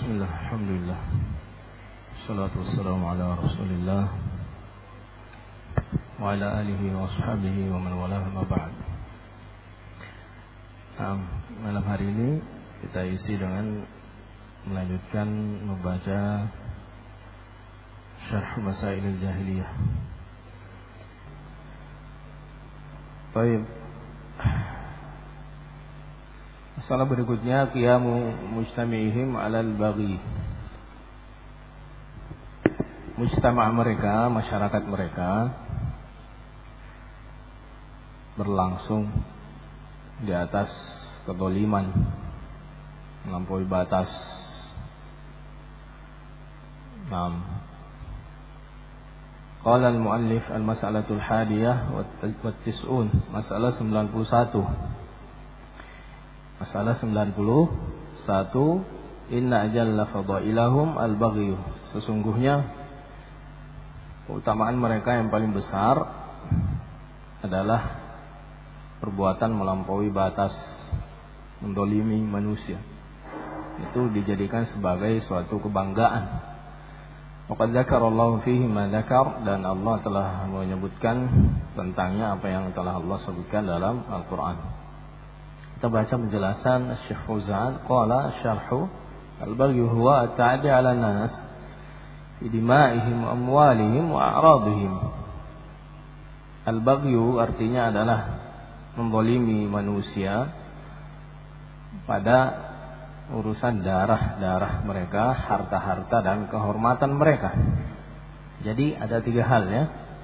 Bismillah, alhamdulillah. Assalatu wassalamu ala Rasulillah wa ala alihi wa ashabihi wa man walah ma ba'd. Malam hari ini kita isi dengan melanjutkan membaca Syarh Masailil Jahiliyah. Baik. Masalah berikutnya qiyamu mujtami'ihim 'alal baghi. Mujtama' mereka, masyarakat mereka berlangsung di atas kezaliman, melampaui batas. Qala al-muallif al-mas'alatul hadiyah wa tis'un, masalah 91. Masalah 91, inna ajalla fadailahum al-baghy. Sesungguhnya keutamaan mereka yang paling besar adalah perbuatan melampaui batas, mendolimi manusia. Itu dijadikan sebagai suatu kebanggaan. Waqad dzakarallahu fihi ma dzakar, dan Allah telah menyebutkan tentangnya apa yang telah Allah sebutkan dalam Al-Qur'an. Kita baca penjelasan Syekh Fauzan. Qala syarhu al-baghy huwa at-ta'di 'ala an-nas fi dima'ihim wa amwalihim wa a'radihim. Al-baghy artinya adalah menzalimi manusia pada urusan darah mereka, harta-harta dan kehormatan mereka. Jadi ada tiga hal ya.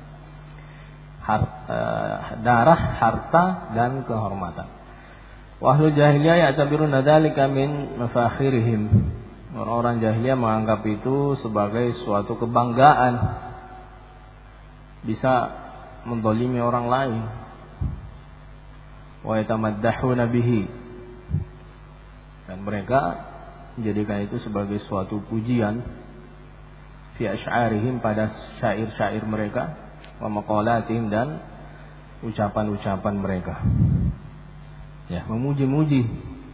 Darah, harta dan kehormatan. Wa ahlul jahiliyah ya'tabiruna dzalika min mafakhirihim. Orang-orang jahiliyah menganggap itu sebagai suatu kebanggaan, bisa menzalimi orang lain. Wa yatamaddahuna bihi, dan mereka menjadikan itu sebagai suatu pujian fi asy'arihim, pada syair-syair mereka, wa maqalatihim, dan ucapan-ucapan mereka. Ya, memuji-muji.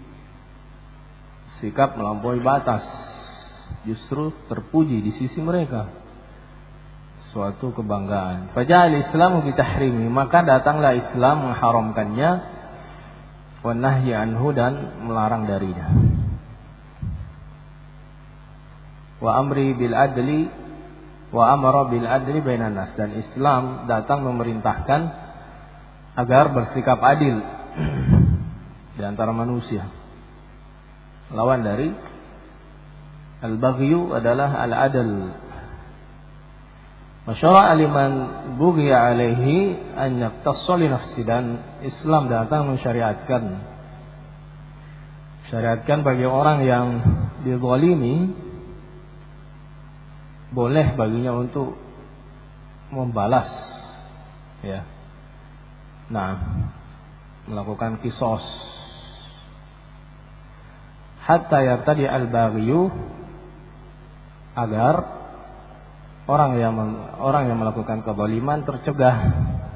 Sikap melampaui batas justru terpuji di sisi mereka, suatu kebanggaan. Faja'al Islamu bitahrimi, maka datanglah Islam mengharamkannya, wa nahyi anhu, dan melarang darinya. Wa amri bil adli, wa amara bil adli bainan nas, dan Islam datang memerintahkan agar bersikap adil di antara manusia. Lawan dari al-baghyu adalah al-adl. Masyara'a liman bughiya alaihi an yaqtassa li nafsi, dan Islam datang mensyariatkan bagi orang yang dizalimi, boleh baginya untuk membalas, ya. Nah, melakukan qisas. Hatta yartadi al-baghyu, agar orang yang melakukan kezaliman tercegah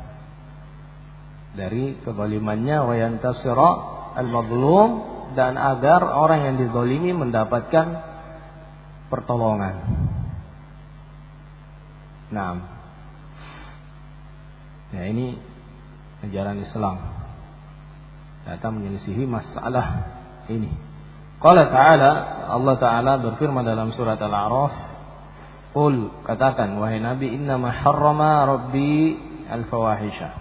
dari kezalimannya, wa yantasira al-mazlum, dan agar orang yang dizalimi mendapatkan pertolongan. Nah, ya, ini ajaran Islam datang menyelisihi masalah ini. Qala ta'ala, Allah Ta'ala berfirman dalam surat Al-A'raf, qul, katakan wahai Nabi, innama harrama rabbi al-fawahisha.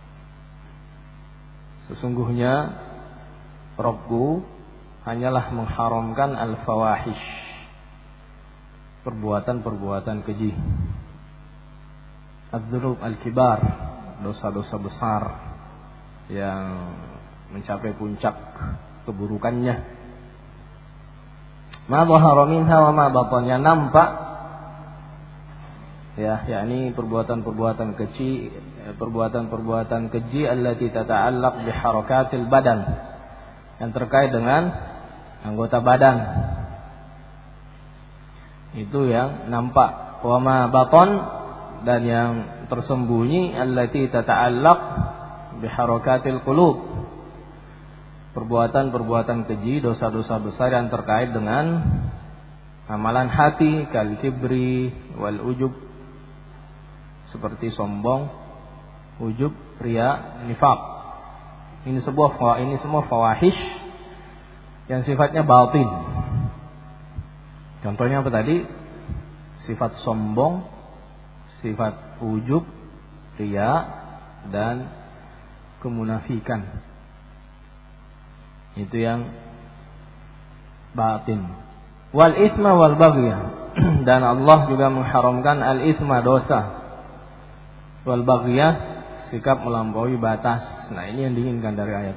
Sesungguhnya Rabbku hanyalah mengharamkan al-fawahish, perbuatan-perbuatan keji. Adz-dzunub al-kibar, dosa-dosa besar yang mencapai puncak keburukannya. Ma dhahara minha wa ma batan, yang nampak, ya, yakni perbuatan-perbuatan keji allati tata'allaq bi harakatil badan, yang terkait dengan anggota badan. Itu yang nampak. Wa ma batan, dan yang tersembunyi, allati tata'allaq bi harakatil qulub, perbuatan-perbuatan keji, dosa-dosa besar yang terkait dengan Amalan hati kal kibri wal ujub, seperti sombong, ujub, riya, nifaq. Ini semua fawahish yang sifatnya batin. Contohnya apa tadi? Sifat sombong, sifat ujub, riya, dan kemunafikan. Itu yang batin. Wal itsma wal baghya, dan Allah juga mengharamkan al itsma, dosa, wal baghya, sikap melampaui batas. Nah, ini yang diinginkan dari ayat.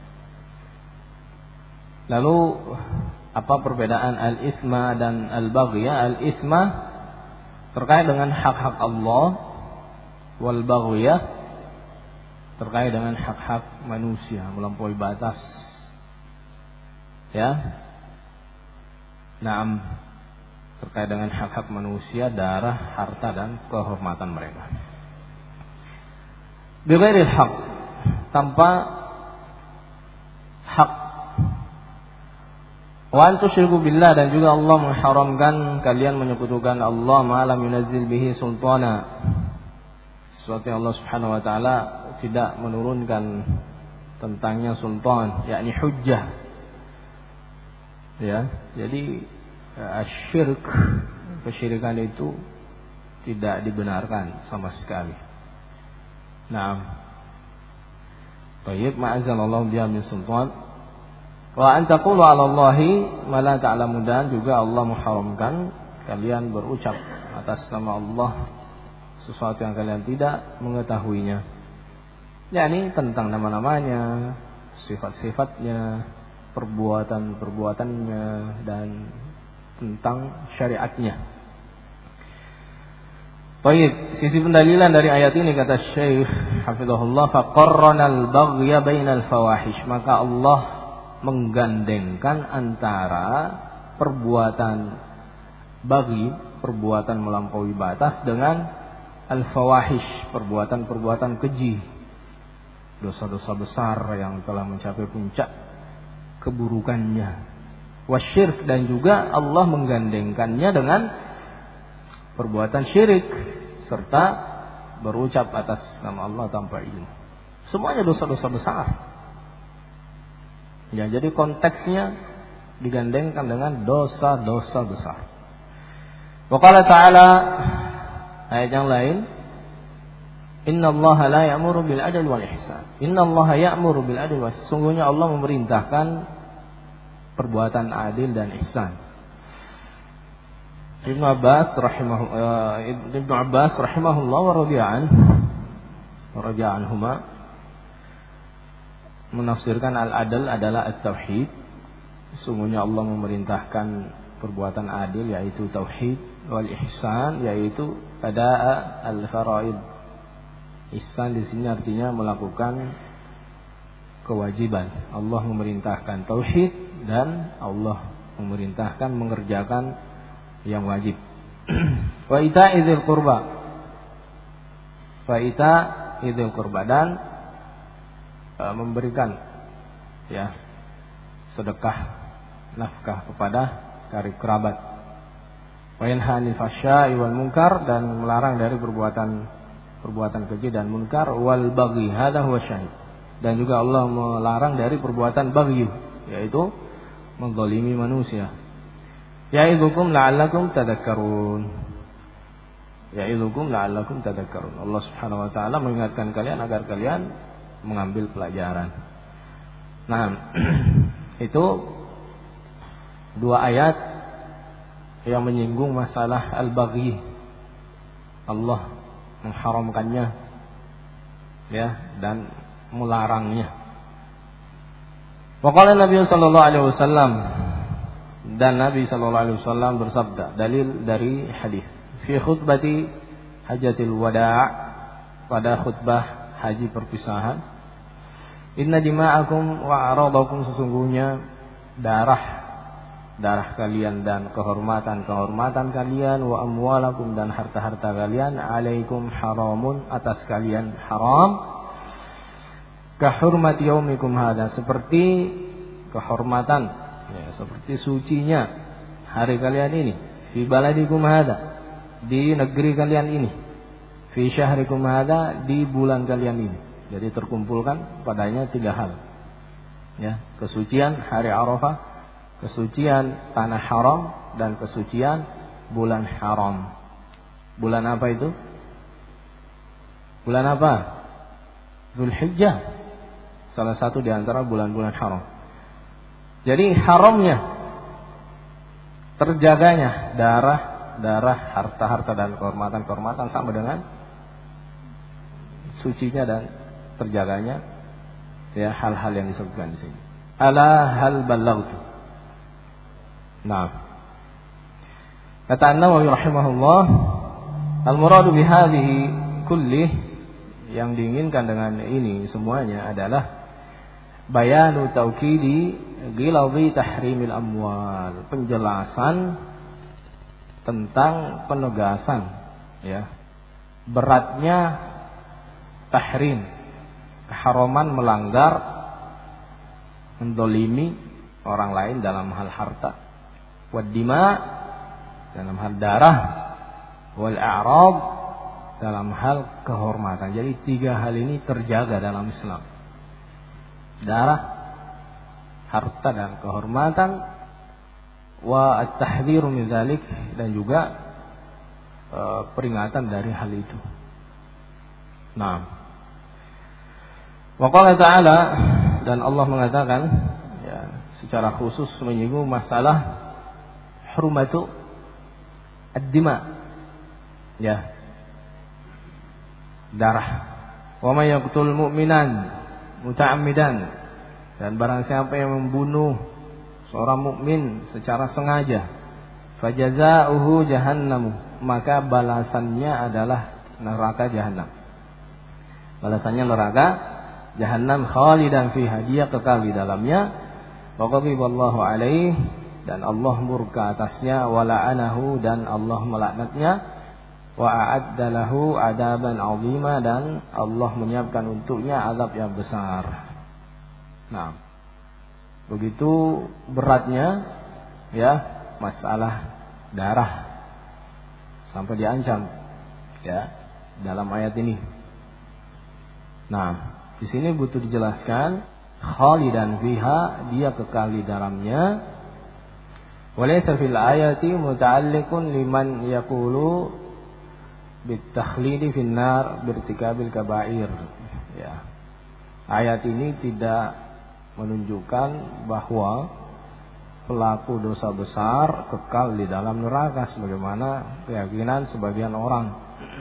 Lalu apa perbedaan al itsma dan al baghya? Al itsma terkait dengan hak-hak Allah, wal baghya terkait dengan hak-hak manusia, melampaui batas. Ya. Naam, terkait dengan hak-hak manusia, darah, harta, dan kehormatan mereka. Bighairil haq, tanpa hak. Wa an tusyriku billah, dan juga Allah mengharamkan kalian menyekutukan Allah ma lam yunazzil bihi sultana, sesuatu yang Allah Subhanahu wa taala tidak menurunkan tentangnya sultan, yakni hujjah. Ya, jadi asyirk, kesyirikan itu tidak dibenarkan sama sekali. Naam. Tayyib, ma'azzalallahu biha min sultan. Wa an taqulu 'ala Allahi ma la ta'lamun, dan juga Allah mengharamkan kalian berucap atas nama Allah sesuatu yang kalian tidak mengetahuinya. Yakni tentang nama-namanya, sifat-sifatnya, perbuatan-perbuatannya, dan tentang syariatnya. Baik, sisi pendalilan dari ayat ini, kata Syekh hafizahullah, faqarrana al-baghya bainal fawahish, maka Allah menggandengkan antara perbuatan baghi, perbuatan melampaui batas, dengan al-fawahish, perbuatan-perbuatan keji, dosa-dosa besar yang telah mencapai puncak keburukannya. Wasyirk, dan juga Allah menggandengkannya dengan perbuatan syirik serta berucap atas nama Allah tanpa ilmu. Semuanya dosa-dosa besar. Ya, jadi konteksnya digandengkan dengan dosa-dosa besar. Wa qala ta'ala, ayat yang lain, innallaha la ya'muru bil adli wal ihsan. Innallaha ya'muru bil adli wal ihsan. Sungguhnya Allah memerintahkan perbuatan adil dan ihsan. Ibnu Abbas rahimahullah wa radhiya anhuma menafsirkan al-adl adalah at-tauhid. Sungguhnya Allah memerintahkan perbuatan adil, yaitu tauhid, wal ihsan, yaitu ada al-faraid. Ihsan di sini artinya melakukan kewajiban. Allah memerintahkan tauhid, dan Allah memerintahkan mengerjakan yang wajib. Wa ita'idil qurba, dan memberikan sedekah, nafkah kepada karib kerabat. Wa yanha 'anil fahsya'i wal munkar, dan melarang dari perbuatan keji dan munkar. Wal baghi, hadza huwa syahid, dan juga Allah melarang dari perbuatan baghi, yaitu menzalimi manusia. Ya'idukum la'allakum tadhakkarun. Allah Subhanahu wa taala mengingatkan kalian agar kalian mengambil pelajaran. Nah, itu dua ayat yang menyinggung masalah al-baghi. Allah mengharamkannya, ya, dan melarangnya. Waqala Nabi sallallahu alaihi wasallam, dan Nabi sallallahu alaihi wasallam bersabda, dalil dari hadis, fi khutbati hajatil wada', pada khutbah haji perpisahan, inna dima'akum wa aradakum, sesungguhnya darah kalian dan kehormatan kalian, wa amwalakum, dan harta kalian, alaikum haramun, atas kalian haram, kahurmati yaumikum hadza, seperti kehormatan, seperti sucinya hari kalian ini, fi baladikum hada, di negeri kalian ini, fi syahrikum hada, di bulan kalian ini. Jadi terkumpulkan padanya 3 hal. Ya, kesucian hari Arafah, kesucian tanah haram, dan kesucian bulan haram. Bulan apa itu? Bulan apa? Zulhijjah. Salah satu di antara bulan-bulan haram. Jadi haramnya, terjaganya darah, harta-harta dan kehormatan-kehormatan sama dengan sucinya dan terjaganya ya hal-hal yang disebutkan di sini. Ala hal ballaghtu. Nah, kata An-Nawawi rahimahullah, al-muradu bihadhihi kullih, yang diinginkan dengan ini semuanya adalah bayanu taukidi ghiladhi tahrimil amwal, penjelasan tentang penegasan ya beratnya tahrim, keharaman melanggar, mendolimi orang lain dalam hal harta, wad dima dalam hal darah, wal a'rad dalam hal kehormatan. Jadi 3 hal ini terjaga dalam Islam. Darah, harta dan kehormatan, wa at-tahdhiru min dzalik, dan juga peringatan dari hal itu. Nah, wa qala ta'ala, dan Allah mengatakan ya secara khusus menyinggung masalah hurmatu ad-dima, ya, darah. Wa may yaqtul mu'minan muta'ammidan, dan barang siapa yang membunuh seorang mukmin secara sengaja, fajazaohu jahannamu, maka balasannya adalah neraka jahanam. Balasannya neraka jahanam khalidan fiha, dia kekal di dalamnya. Wa ghadiballahu alaihi, dan Allah murka atasnya, wa la'anahu, dan Allah melaknatnya, wa a'adda lahu adaban 'azima, dan Allah menyiapkan untuknya azab yang besar. Nah, begitu beratnya ya masalah darah sampai diancam ya dalam ayat ini. Nah, di sini butuh dijelaskan khalidan fiha, dia kekal di dalamnya. Walaysa fil ayati muta'alliqun liman yaqulu bitakhlidi finnar birtikabil kabair. Ya. Ayat ini tidak menunjukkan bahwa pelaku dosa besar kekal di dalam neraka sebagaimana keyakinan sebagian orang.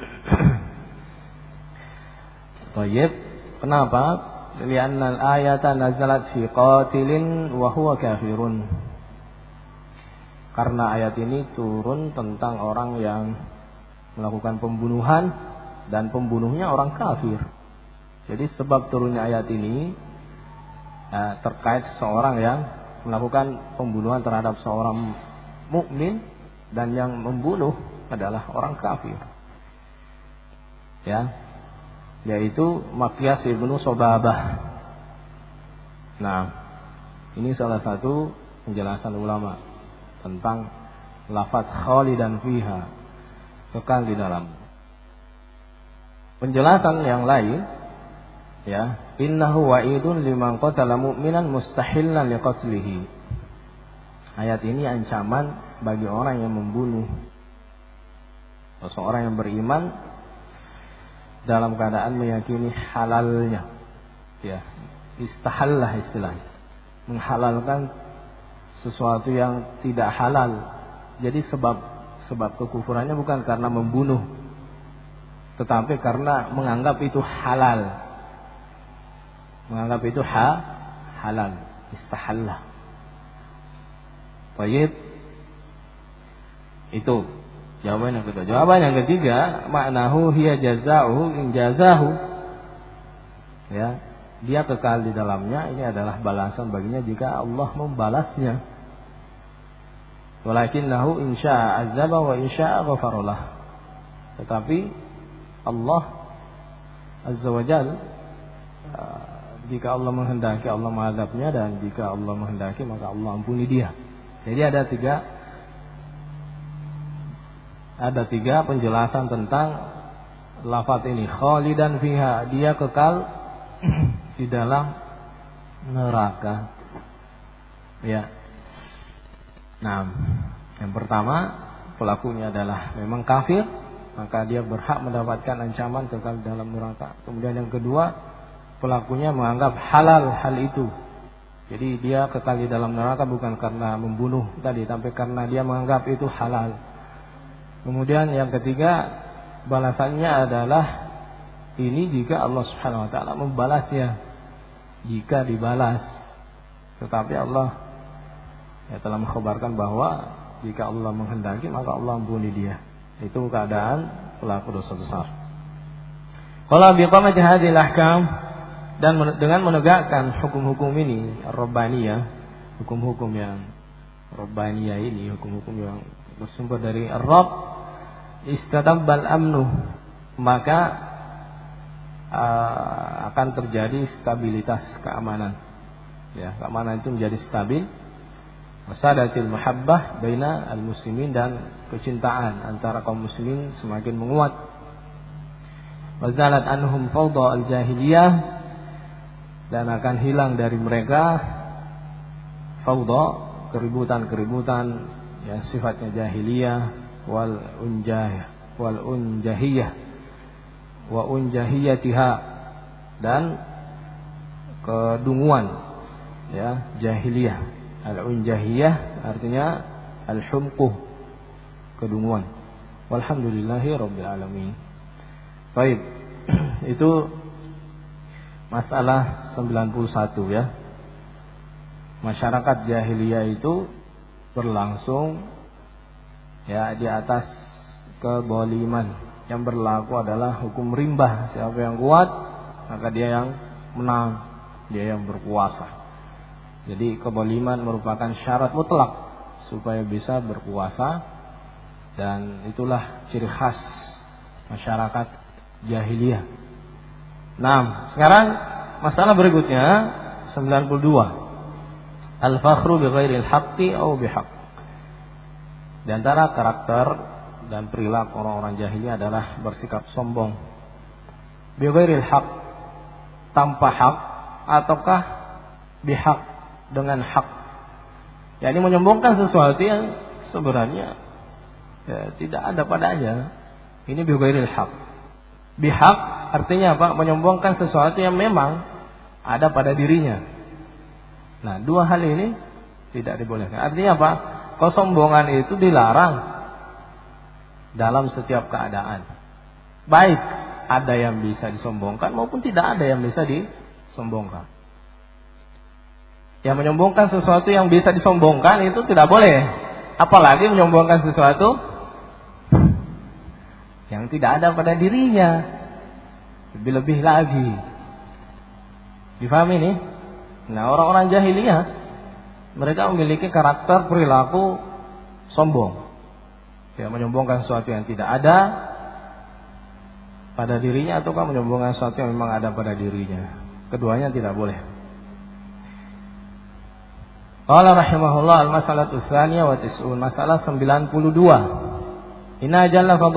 Baik, kenapa? Li'anna al-ayata nazalat fi qatilin wa huwa kafirun. Karena ayat ini turun tentang orang yang melakukan pembunuhan dan pembunuhnya orang kafir. Jadi sebab turunnya ayat ini terkait seseorang yang melakukan pembunuhan terhadap seorang mukmin dan yang membunuh adalah orang kafir. Ya, yaitu Makyas ibnu Sobabah. Nah, ini salah satu penjelasan ulama tentang lafaz khalidan fiha, kekal di dalam. Penjelasan yang lain, ya, innahu wa'idun liman qatala mu'minan mustahillan liqatlihi. Ayat ini ancaman bagi orang yang membunuh seseorang yang beriman dalam keadaan meyakini halalnya, ya, istahallah istilahnya, menghalalkan sesuatu yang tidak halal. Jadi sebab kekufurannya bukan karena membunuh, tetapi karena menganggap itu halal, menganggap itu halal, istahallah. Baik, itu jawaban yang kedua. Jawaban yang ketiga, maknahu hiya jazaohu in jazahu. Ya, dia kekal di dalamnya, ini adalah balasan baginya jika Allah membalasnya. Walakinnahu in syaa'a 'adzaba wa in syaa'a ghafaralah. Tetapi Allah Azza wa Jalla, jika Allah menghendaki Allah mengadabnya, dan jika Allah menghendaki maka Allah ampuni dia. Jadi ada 3 Ada 3 penjelasan tentang lafaz ini. Khalidan fiha, dia kekal di dalam neraka. Ya. Nah, yang pertama, pelakunya adalah memang kafir, maka dia berhak mendapatkan ancaman kekal dalam neraka. Kemudian yang kedua, pelakunya menganggap halal hal itu. Jadi dia kekal di dalam neraka bukan karena membunuh tadi, tapi karena dia menganggap itu halal. Kemudian yang ketiga, balasannya adalah ini jika Allah Subhanahu wa taala membalasnya. Jika dibalas. Tetapi Allah telah mengkhabarkan bahwa jika Allah menghendaki maka Allah ampuni dia. Itu keadaan pelaku dosa besar. Qala biqamati hadhil ahkam, dan dengan menegakkan hukum-hukum ini ar-rabbaniyah, hukum-hukum yang rabbaniyah ini, hukum-hukum yang bersumber dari Ar-Rabb, istadabbal amnu, maka akan terjadi stabilitas keamanan. Ya, keamanan itu menjadi stabil. Wasadatil mahabbah baina al-muslimin, dan kecintaan antara kaum muslimin semakin menguat. Wazalat anhum fawda al-jahiliyah, dan akan hilang dari mereka fawda, keributan-keributan yang sifatnya jahiliyah, wal unjahiyah wa unjahiyatiha, dan kedunguan ya jahiliyah. Al-unjahiyah artinya al-humquh, kedunguan. Walhamdulillahi rabbil alamin. Baik. Itu masalah 91 ya. Masyarakat jahiliyah itu berlangsung ya di atas kezaliman. Yang berlaku adalah hukum rimbah. Siapa yang kuat maka dia yang menang, dia yang berkuasa. Jadi kezaliman merupakan syarat mutlak supaya bisa berkuasa, dan itulah ciri khas masyarakat jahiliyah. Nah, sekarang masalah berikutnya 92. Al-fakhru bi ghairil haqqi aw bihaq. Di antara karakter dan perilaku orang-orang jahiliyah adalah bersikap sombong. Bi ghairil haqq, tanpa hak, ataukah bihaq, dengan hak. Yani menyombongkan sesuatu yang sebenarnya tidak ada padanya. Ini bi ghairil haq. Bihaq artinya apa? Menyombongkan sesuatu yang memang ada pada dirinya. Nah, dua hal ini tidak dibolehkan. Artinya apa? Kesombongan itu dilarang dalam setiap keadaan. Baik ada yang bisa disombongkan maupun tidak ada yang bisa disombongkan. Yang menyombongkan sesuatu yang bisa disombongkan itu tidak boleh. Apalagi menyombongkan sesuatu yang tidak ada pada dirinya. Lebih-lebih lagi. Difahami nih? Nah, orang-orang jahiliyah mereka memiliki karakter perilaku sombong. Ya, menyombongkan sesuatu yang tidak ada pada dirinya, ataukah menyombongkan sesuatu yang memang ada pada dirinya. Keduanya tidak boleh. Qala rahimahullah al-mas'alatu tsaniyah wa tis'un, masalah 92. Inna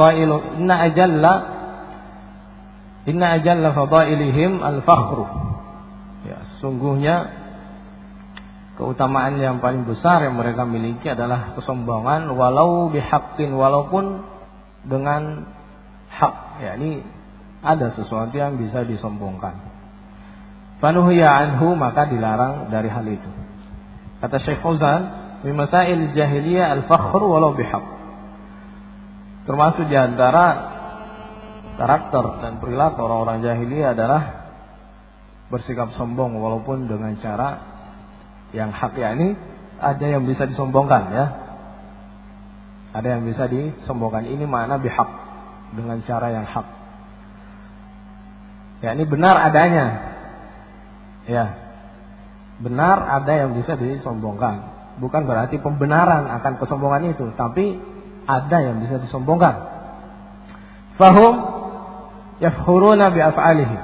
ajalla fadailihim al-fakhru. Ya, sungguhnya keutamaan yang paling besar yang mereka miliki adalah kesombongan, walau bihaqqin, walaupun dengan hak. Ya, ini ada sesuatu yang bisa disombongkan. Fanuhiya anhu, maka dilarang dari hal itu. Kata Syekh Fauzan, "Min masail jahiliyah al-fakhr walau bihaq." Termasuk di antara karakter dan perilaku orang-orang jahiliyah adalah bersikap sombong walaupun dengan cara yang hak. Ya, ini ada yang bisa disombongkan ya. Ada yang bisa disombongkan. Ini makna bihaq, dengan cara yang hak. Ya, ini benar adanya. Ya. Benar ada yang bisa disombongkan. Bukan berarti pembenaran akan kesombongan itu, tapi ada yang bisa disombongkan. Fahum yafkhuruna bi af'alihim.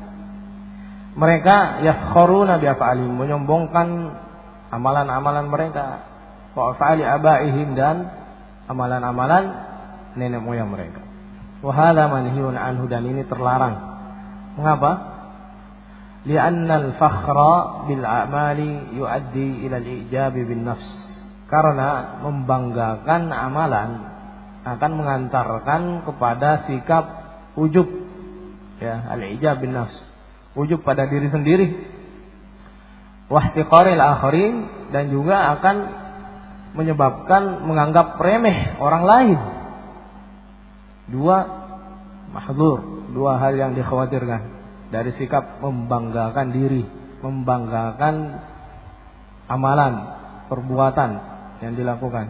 Mereka yafkhuruna bi af'alihim, menyombongkan amalan-amalan mereka, wa af'ali abaihim, dan amalan-amalan nenek moyang mereka. Wa hadza manhiyun anhu, dan ini terlarang. Mengapa? Li'anna al-fakhra bil a'mali yuaddi ila al-i'jab bin nafs. Karena membanggakan amalan akan mengantarkan kepada sikap ujub, ya, al-i'jab bin nafs, ujub pada diri sendiri. Wa ihtiqaril akharin, dan juga akan menyebabkan menganggap remeh orang lain. Dua mahdzur, dua hal yang dikhawatirkan dari sikap membanggakan diri, membanggakan amalan, perbuatan yang dilakukan.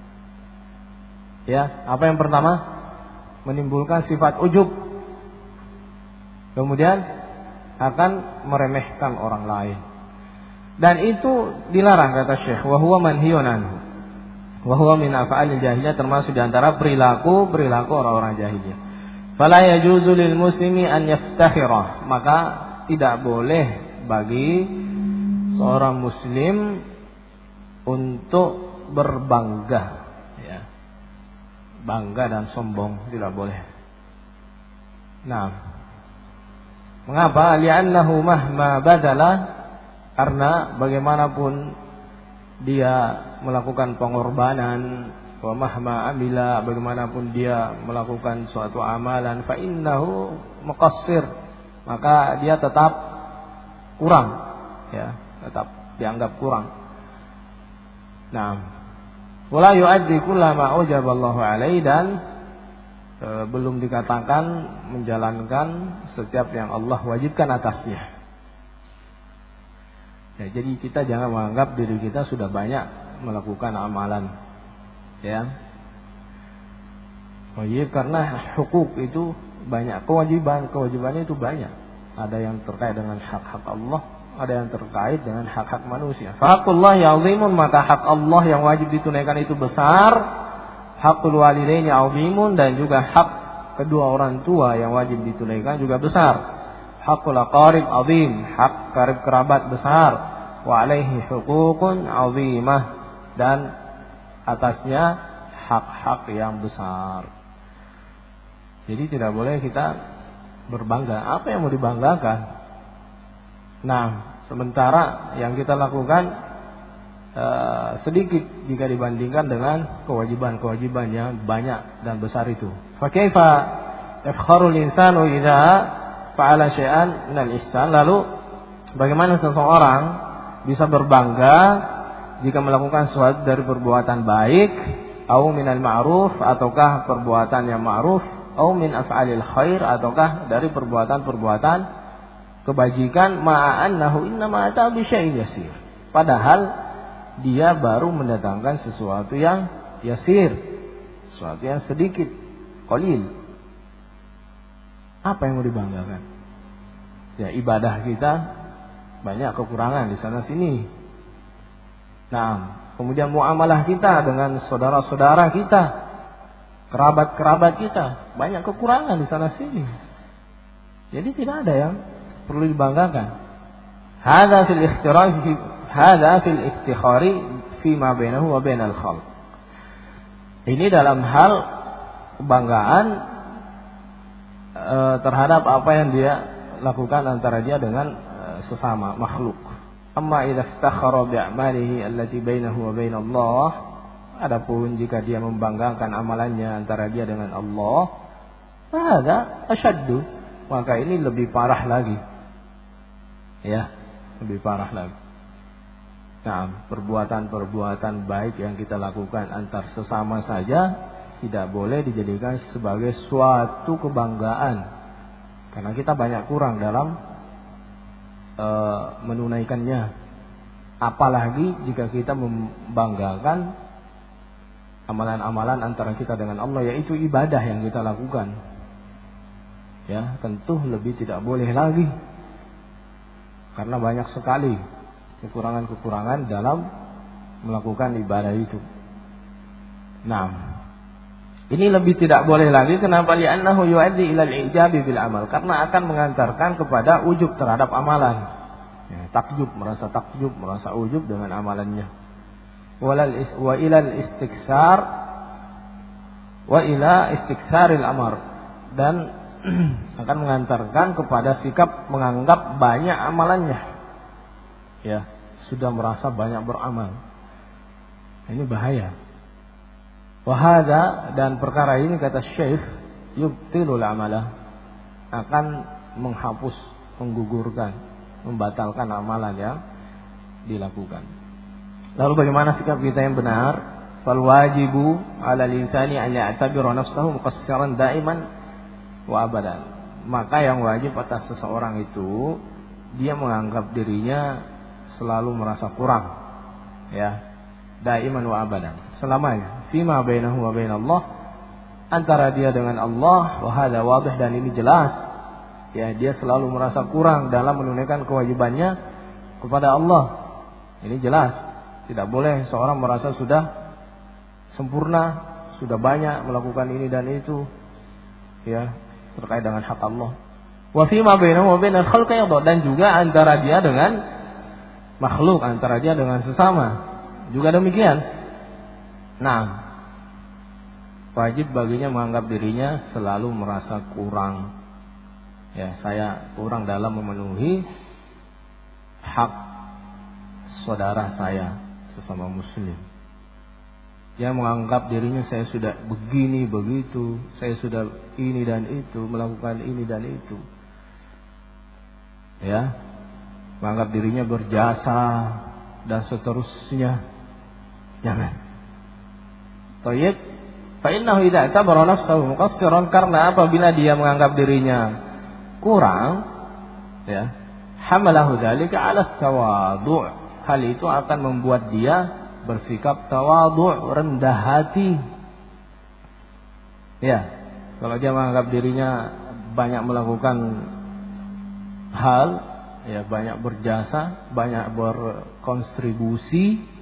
Ya, apa yang pertama? Menimbulkan sifat ujub. Kemudian akan meremehkan orang lain. Dan itu dilarang, kata Syekh, wa huwa manhiyun anhu. Wa huwa min af'alil jahiliyah, termasuk di antara perilaku orang-orang jahiliyah. Fala yajuzu lil muslimi an yaftakhira, maka tidak boleh bagi seorang muslim untuk berbangga, ya. Bangga dan sombong tidak boleh. Nah, mengapa? Li'annahu mahma badala, karena bagaimanapun dia melakukan pengorbanan, wa mahma amila, bagaimanapun dia melakukan suatu amalan, fa innahu muqassir, maka dia tetap kurang, ya, tetap dianggap kurang. Nah, wala yu'addi kullama aujaballahu alaihi, dan belum dikatakan menjalankan setiap yang Allah wajibkan atasnya. Ya, jadi kita jangan menganggap diri kita sudah banyak melakukan amalan, ya. Oh iya, karena hukuk itu banyak, kewajiban itu banyak. Ada yang terkait dengan hak-hak Allah, ada yang terkait dengan hak-hak manusia. Haqullah ya'zimun, maka hak Allah yang wajib ditunaikan itu besar. Hakul walidaini 'azimun, dan juga hak kedua orang tua yang wajib ditunaikan juga besar. Hakul aqarib 'azim, hak karib kerabat besar. Wa alaihi huququn 'azimah, dan atasnya hak-hak yang besar. Jadi tidak boleh kita berbangga. Apa yang mau dibanggakan? Nah, sementara yang kita lakukan sedikit jika dibandingkan dengan kewajiban-kewajiban yang banyak dan besar itu. Fa kaifa yafkharul insanu idza fa'ala syai'an minal ihsan? Lalu bagaimana seseorang bisa berbangga jika melakukan sesuatu dari perbuatan baik, au minal ma'ruf, ataukah perbuatan yang ma'ruf, au min af'alil khair, ataukah dari perbuatan-perbuatan kebajikan, ma'annahu innama ata bi syai'in yasir, padahal dia baru mendatangkan sesuatu yang yasir, sesuatu yang sedikit, qalil. Apa yang mau dibanggakan? Ya, ibadah kita banyak kekurangan di sana sini. Nah, kemudian muamalah kita dengan saudara-saudara kita, kerabat-kerabat kita, banyak kekurangan di sana sini. Jadi tidak ada yang perlu dibanggakan. Hadza fil iftikhari fi ma bainahu wa bainal khalq. Ini dalam hal kebanggaan terhadap apa yang dia lakukan antara dia dengan sesama makhluk. Amma idza iftakhara bi a'malihi allati bainahu wa bainallah, adapun jika dia membanggakan amalannya antara dia dengan Allah, hadza asyaddu, maka ini lebih parah lagi. Ya, lebih parah lagi. Nah, perbuatan-perbuatan baik yang kita lakukan antar sesama saja tidak boleh dijadikan sebagai suatu kebanggaan, karena kita banyak kurang dalam menunaikannya. Apalagi jika kita membanggakan amalan-amalan antara kita dengan Allah, yaitu ibadah yang kita lakukan. Ya, tentu lebih tidak boleh lagi, karena banyak sekali kekurangan-kekurangan dalam melakukan ibadah itu. Nah, ini lebih tidak boleh lagi. Kenapa? Li'annahu yu'addi ila al-i'jabi bil amal, karena akan mengantarkan kepada ujub terhadap amalan. Ya, takjub, merasa ujub dengan amalannya. Wa ila al-istiksar wa ila istiktsaril amar, dan akan mengantarkan kepada sikap menganggap banyak amalannya. Ya, sudah merasa banyak beramal. Ini bahaya. Wahada, dan perkara ini kata Syekh yubtilul amalah, akan menghapus, menggugurkan, membatalkan amalan yang dilakukan. Lalu bagaimana sikap kita yang benar? Fal wajibu 'ala lisani an ya'tabira nafsahu muqassiran daiman wa abadan. Maka yang wajib atas seseorang itu, dia menganggap dirinya selalu merasa kurang, ya, daiman wa abadan, selamanya, fima bainahu wa bainallah, antara dia dengan Allah, wa hadza wadih, dan ini jelas, ya, dia selalu merasa kurang dalam menunaikan kewajibannya kepada Allah. Ini jelas, tidak boleh seorang merasa sudah sempurna, sudah banyak melakukan ini dan itu, ya, terkait dengan hak Allah. Wa fima bainahu wa bainal khalqi, dan juga antara dia dengan makhluk, antara dia dengan sesama juga demikian. Nah, wajib baginya menganggap dirinya selalu merasa kurang. Ya, saya kurang dalam memenuhi hak saudara saya sesama muslim. Dia menganggap dirinya, saya sudah begini begitu, saya sudah ini dan itu, melakukan ini dan itu. Ya, menganggap dirinya berjasa dan seterusnya. Jangan. Thayyib, fa innahu idza i'tabara nafsahu muqassiran, karena apabila dia menganggap dirinya kurang, ya, hamalahu dzalika 'ala tawadhu'. Hal itu akan membuat dia bersikap tawadhu', rendah hati. Ya, kalau dia menganggap dirinya banyak melakukan hal, ya, banyak berjasa, banyak berkontribusi,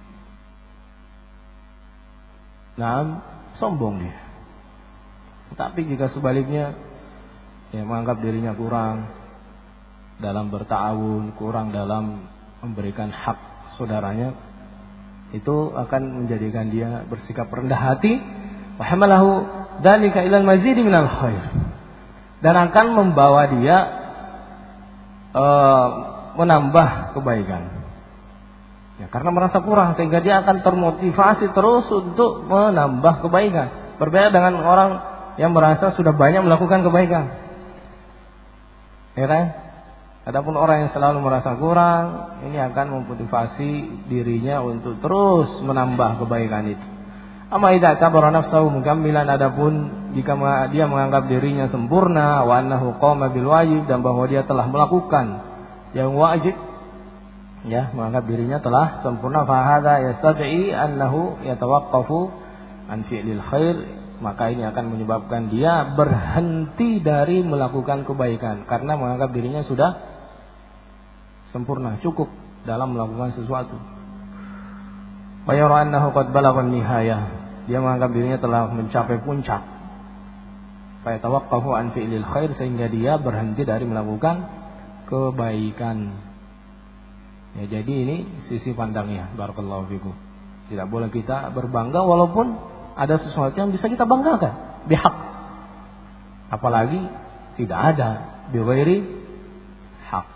nah, sombong dia. Tapi jika sebaliknya, ya, menganggap dirinya kurang dalam berta'awun, kurang dalam memberikan hak saudaranya, itu akan menjadikan dia bersikap rendah hati. Wa hamalahu dzalika ilal mazidi minal khair, dan akan membawa dia menambah kebaikan. Ya, karena merasa kurang, sehingga dia akan termotivasi terus untuk menambah kebaikan. Berbeda dengan orang yang merasa sudah banyak melakukan kebaikan. Ya kan? Adapun orang yang selalu merasa kurang, ini akan memotivasi dirinya untuk terus menambah kebaikan itu. Amma idza tabara nafsahu mukammilan, adapun jika dia menganggap dirinya sempurna, wa annahu qama bil wajib, dan bahwa dia telah melakukan yang wajib, ya, menganggap dirinya telah sempurna, fa hadza yastad'i annahu yatawaqqafu an fi'lil khair, maka ini akan menyebabkan dia berhenti dari melakukan kebaikan, karena menganggap dirinya sudah sempurna, cukup dalam melakukan sesuatu. Wa yara annahu qad balagha nihayah, dia menganggap dirinya telah mencapai puncak. Fa yatawaqqafu an fi'lil khair, sehingga dia berhenti dari melakukan kebaikan. Ya, jadi ini sisi pandangnya. Barakallahu fikum. Tidak boleh kita berbangga walaupun ada sesuatu yang bisa kita banggakan bihaq. Apalagi tidak ada bighairi haq.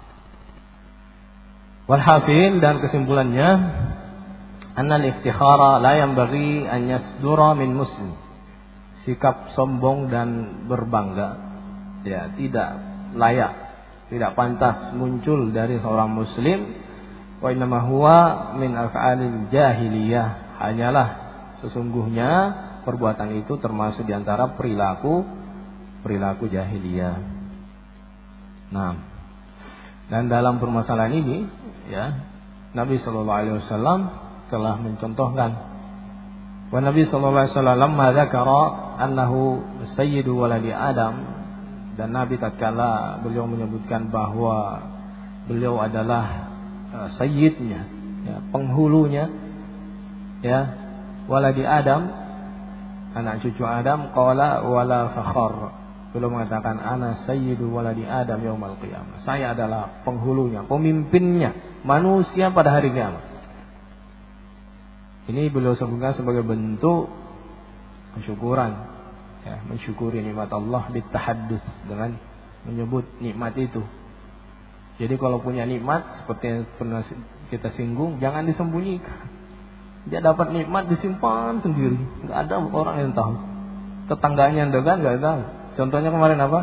Walhasil, dan kesimpulannya, annal iftikhara la yanbaghi an yasdura min muslim. Sikap sombong dan berbangga, ya, tidak layak, tidak pantas muncul dari seorang muslim. Wa innama huwa min af'alil jahiliyah, hanyalah sesungguhnya perbuatan itu termasuk di antara perilaku jahiliyah. Nah, dan dalam permasalahan ini, ya, Nabi sallallahu alaihi wasallam telah mencontohkan. Wa Nabi sallallahu alaihi wasallam dzakara annahu sayyidu waladi Adam, dan Nabi tatkala beliau menyebutkan bahwa beliau adalah sayyidnya, ya, penghulunya, ya, waladi Adam, anak cucu Adam, qala wala fakhar, beliau mengatakan ana sayyidu waladi Adam yaumal qiyamah, saya adalah penghulunya, pemimpinnya manusia pada hari kiamat. Ini beliau sebutkan sebagai bentuk kesyukuran, ya, mensyukuri nikmat Allah bitahaddus, dengan menyebut nikmat itu. Jadi kalau punya nikmat seperti yang pernah kita singgung, jangan disembunyikan. Dia dapat nikmat disimpan sendiri, nggak ada orang yang tahu. Tetangganya yang dekat nggak tahu. Contohnya kemarin apa?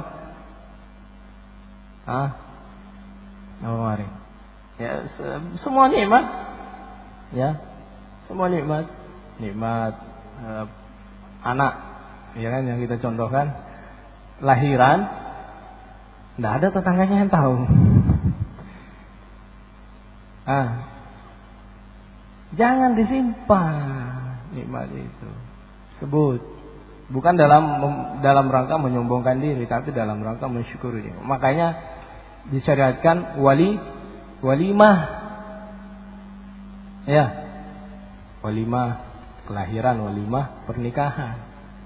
Kemarin. Ya, semua nikmat, ya, semua nikmat, anak, ya kan, yang kita contohkan, lahiran, nggak ada tetangganya yang tahu. Jangan disimpan nikmat itu. Sebut. Bukan dalam rangka menyombongkan diri, tapi dalam rangka mensyukuri. Makanya disyariatkan walimah. Ya. Walimah kelahiran, walimah pernikahan.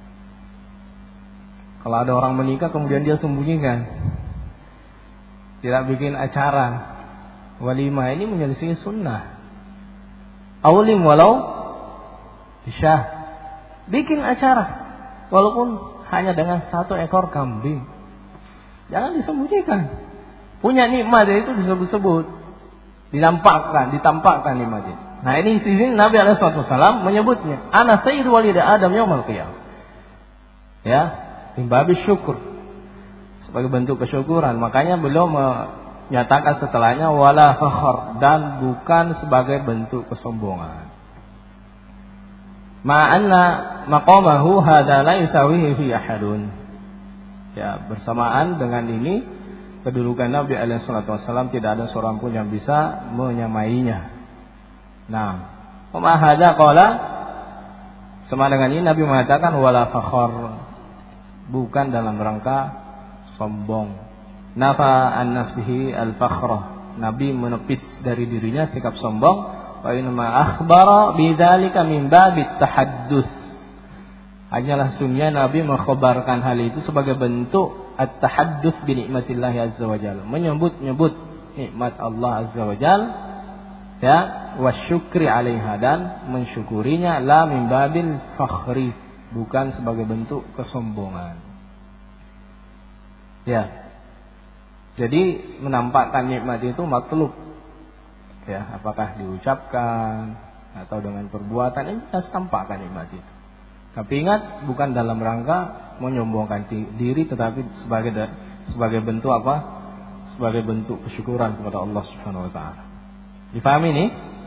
Kalau ada orang menikah kemudian dia sembunyikan, tidak bikin acara walimah, ini menyelisih sunnah. Aulim walau syah, bikin acara walaupun hanya dengan 1 ekor kambing. Jangan disembunyikan. Punya nikmat itu disebut-sebut, ditampakkan nikmat itu. Nah, ini sini Nabi SAW menyebutnya, ana sayyidu walida Adam yaumil qiyamah. Ya, imbabi syukur, sebagai bentuk kesyukuran. Makanya beliau menyatakan setelahnya wala fakhar, dan bukan sebagai bentuk kesombongan. Ma'anna maqamahu hadza la yusawihi fi ahadun. Ya, bersamaan dengan ini kedudukan Nabi SAW tidak ada seorang pun yang bisa menyamainya. Nah, wa hadza qala, sama dengan ini Nabi mengatakan wala fakhar, bukan dalam rangka sombong. Nafa an nafsihi al-fakhrah, Nabi menepis dari dirinya sikap sombong. Wa inma akhbara bidzalika min babit tahaddus, hanyalah sunnya Nabi mengkhabarkan hal itu sebagai bentuk at-tahaddus bi nikmatillah azza wajalla, menyebut-nyebut nikmat Allah azza wajalla, ya, wasyukri 'alaiha, dan mensyukurinya, la min babil fakhri, bukan sebagai bentuk kesombongan. Ya. Jadi menampakkan nikmat itu matlub, ya, apakah diucapkan atau dengan perbuatan, ini harus tampakkan nikmat itu. Tapi ingat, bukan dalam rangka menyombongkan diri, tetapi sebagai bentuk apa? Sebagai bentuk kesyukuran kepada Allah Subhanahu wa taala. Dipahami ini?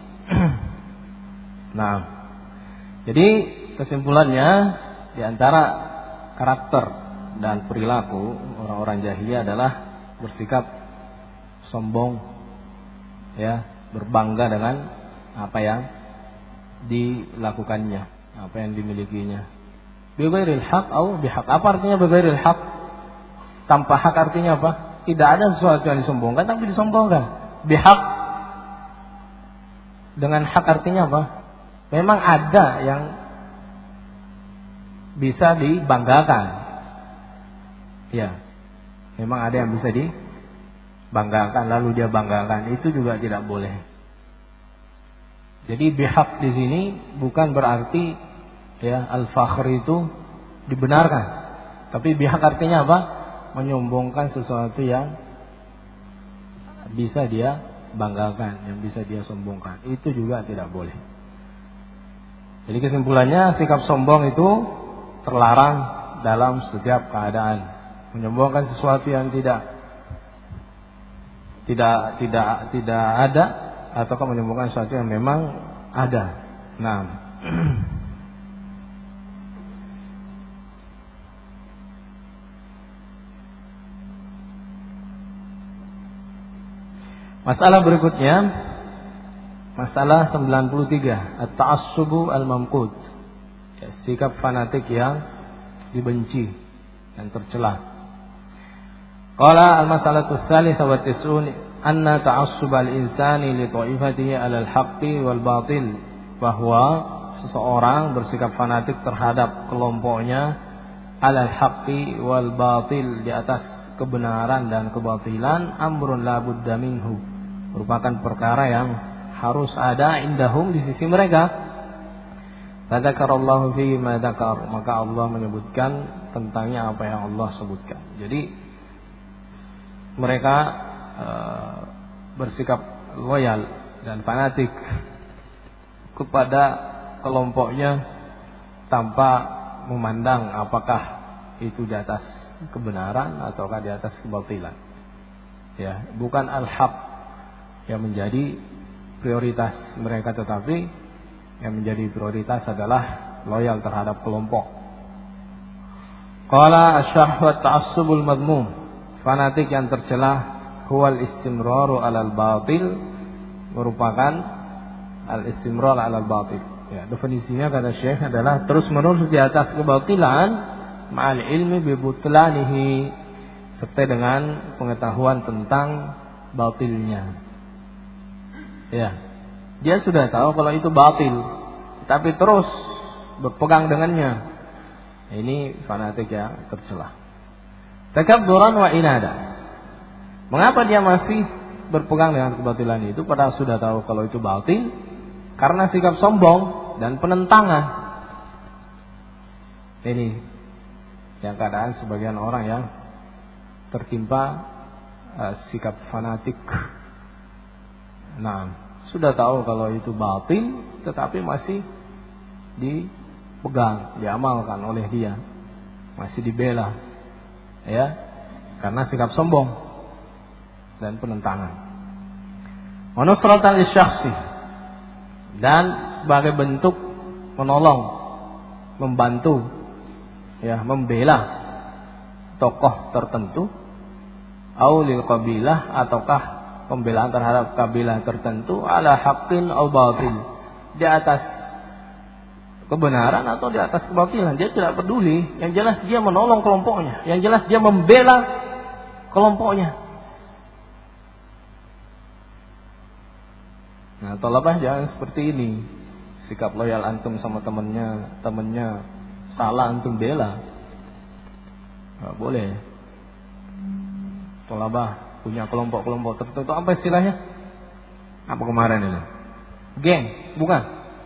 Nah, jadi kesimpulannya, di antara karakter dan perilaku orang-orang jahiliyah adalah bersikap sombong, ya, berbangga dengan apa yang dilakukannya, apa yang dimilikinya. Bighairil haq atau bihaq. Apa artinya bighairil haq? Tanpa hak artinya apa? Tidak ada sesuatu yang disombongkan tapi disombongkan. Bihaq, dengan hak artinya apa? Memang ada yang bisa dibanggakan. Ya. Memang ada yang bisa dibanggakan lalu dia banggakan, itu juga tidak boleh. Jadi bihaq di sini bukan berarti, ya, al-fakhr itu dibenarkan. Tapi bihaq artinya apa? Menyombongkan sesuatu yang bisa dia banggakan, yang bisa dia sombongkan. Itu juga tidak boleh. Jadi kesimpulannya, sikap sombong itu terlarang dalam setiap keadaan. Menyombongkan sesuatu yang tidak ada, ataukah menyombongkan sesuatu yang memang ada. Nah, masalah berikutnya, masalah 93, at-ta'assubu al-mamqut, ya, sikap fanatik yang dibenci, yang tercela. Qala al-masalatu ats-tsalitsah wa tis'un anna ta'assub al-insani li ta'ifatihi 'ala al-haqqi wal batil, bahwa seseorang bersikap fanatik terhadap kelompoknya 'ala al-haqqi wal batil, di atas kebenaran dan kebatilan, amrun la budda minhu, merupakan perkara yang harus ada indahum, di sisi mereka. Fadzakarallahu fi ma dzakar, maka Allah menyebutkan tentangnya apa yang Allah sebutkan. Jadi mereka bersikap loyal dan fanatik kepada kelompoknya tanpa memandang apakah itu di atas kebenaran ataukah di atas kebatilan. Ya, bukan al-haq yang menjadi prioritas mereka, tetapi yang menjadi prioritas adalah loyal terhadap kelompok. Qala asy-syarh wa ta'assubul madmum, fanatik yang tercela huwal istimraru 'alal batil, merupakan al-istimrar 'alal batil. Ya, definisinya kata Syekh adalah terus-menerus di atas kebatilan ma'al ilmi bi butlanihi, serta dengan pengetahuan tentang batilnya. Ya, dia sudah tahu kalau itu batil, tapi terus berpegang dengannya. Ini fanatik yang tercela. Takabburan wa inada. Mengapa dia masih berpegang dengan kebatilan itu padahal sudah tahu kalau itu batil? Karena sikap sombong dan penentangan. Ini yang keadaan sebagian orang yang tertimpa sikap fanatik. Nah, sudah tahu kalau itu batil, tetapi masih dipegang, diamalkan oleh dia, masih dibela, ya, karena sikap sombong dan penentangan. Wa nusratan lisyakhsi, dan sebagai bentuk menolong, membantu, ya, membela tokoh tertentu, au lil qabilah, ataukah pembelaan terhadap kabilah tertentu, ala haqqin au batil, di atas kebenaran atau di atas kebatilan, dia tidak peduli. Yang jelas dia menolong kelompoknya, yang jelas dia membela kelompoknya. Nah, tolabah jangan seperti ini. Sikap loyal antum sama temannya salah antum bela. Enggak boleh. Tolabah punya kelompok-kelompok tertentu, apa istilahnya? Apa kemarin ini? Geng, bukan?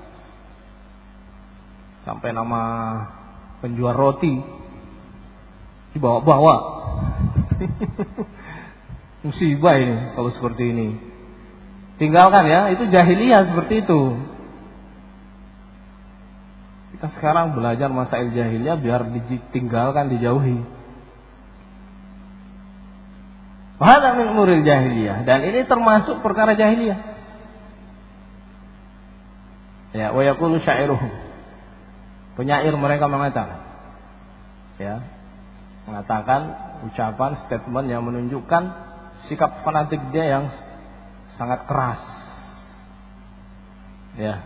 Sampai nama penjual roti dibawa-bawa. Musibah ini kalau seperti ini. Tinggalkan ya, itu jahiliyah seperti itu. Kita sekarang belajar masail jahiliyah biar ditinggalkan, dijauhi. Hadza min umuril jahiliyah, dan ini termasuk perkara jahiliyah. Ya, wa yaqulu syairuhum. Penyair mereka mengatakan, ya, mengatakan ucapan statement yang menunjukkan sikap fanatik dia yang sangat keras. Ya.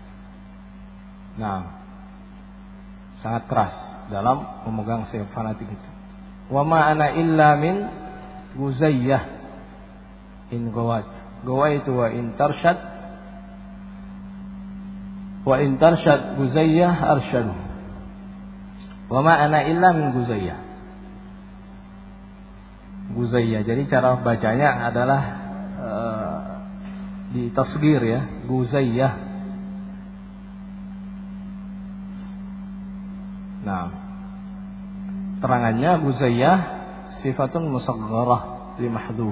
Nah, sangat keras dalam memegang sikap fanatik itu. Wa ma ana illa min guzayyah in gawat. Gawaitu wa in tarsyad guzayyah arsyadu. Wa ma ana illa min guzayyah. Guzayyah. Jadi cara bacanya adalah di tasghir, ya, guzayyah. Nah, terangannya guzayyah sifatun musaghgarah li mahdhuf,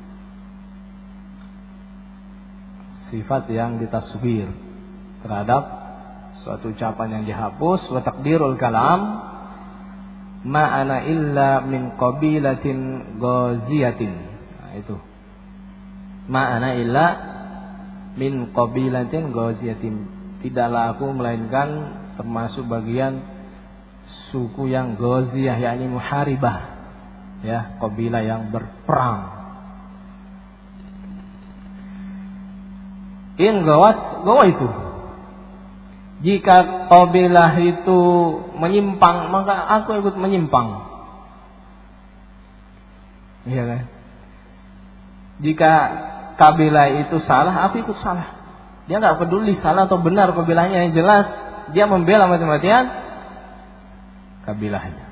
sifat yang ditasghir terhadap suatu ucapan yang dihapus. Wa taqdirul kalam ma ana illa min qabilatin ghaziyatin. Nah, itu ma ana illa min qabilatin ghaziyatin, tidaklah aku melainkan termasuk bagian suku yang ghaziyah, yakni muharibah, ya, kabilah yang berperang. In gawat itu, jika kabilah itu menyimpang, maka aku ikut menyimpang. Iya kan? Jika kabilah itu salah, aku ikut salah. Dia nggak peduli salah atau benar kabilahnya, yang jelas dia membela mati-matian kabilahnya.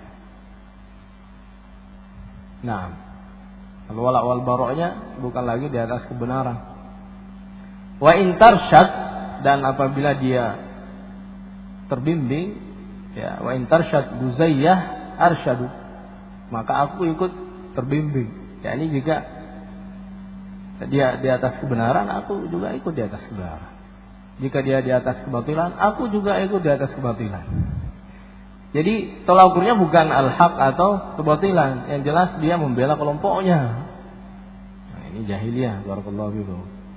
Nah, al-wala wal bara'nya bukan lagi di atas kebenaran. Wa in tarsyad, dan apabila dia terbimbing, ya, wa in tarsyad Guzayyah arsyadu, maka aku ikut terbimbing. Ya, ini jika dia di atas kebenaran, aku juga ikut di atas kebenaran. Jika dia di atas kebatilan, aku juga ikut di atas kebatilan. Jadi tolak ukurnya bukan al-haq atau kebatilan, yang jelas dia membela kelompoknya. Nah, ini jahiliyah, barakallahu fikum.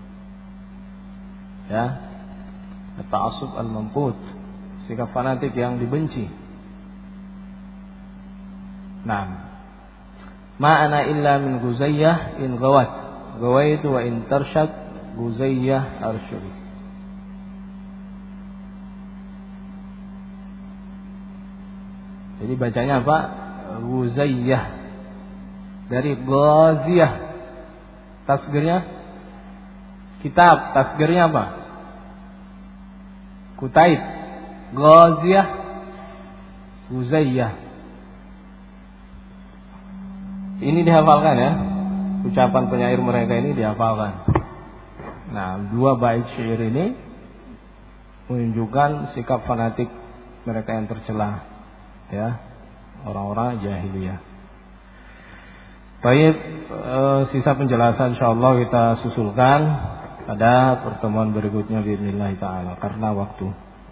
Ya, ta'assub al-mamqut, sikap fanatik yang dibenci. Nah, ma'ana illa min Guzayyah in ghawat, ghawaitu wa in tarsyad Guzayyah arsyud. Jadi bacanya apa? Guzayyah, dari Ghaziyah, tasgirnya kitab, tasgirnya apa? Kutaib. Ghaziyah, Guzayyah. Ini dihafalkan ya. Ucapan penyair mereka ini dihafalkan. Nah, dua bait syair ini menunjukkan sikap fanatik mereka yang tercela, ya, orang-orang jahiliyah. Baik, sisa penjelasan insyaallah kita susulkan pada pertemuan berikutnya bismillah taala karena waktu.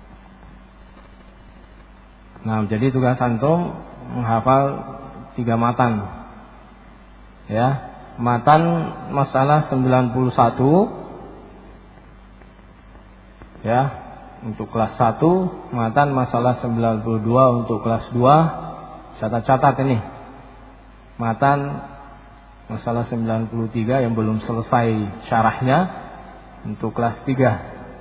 Nah, jadi tugas antum menghafal 3 matan. Ya, matan masalah 91. Ya, untuk kelas 1, matan masalah 92 untuk kelas 2. Catat-catat ini. Matan masalah 93 yang belum selesai syarahnya untuk kelas 3.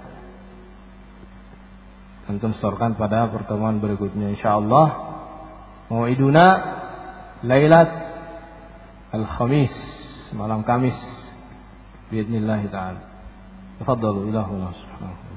Antum setorkan pada pertemuan berikutnya insyaallah. Mau'iduna lailat al-khamis, malam Kamis. Biidznillah taala. Tafadhalu ila Allah subhanahu.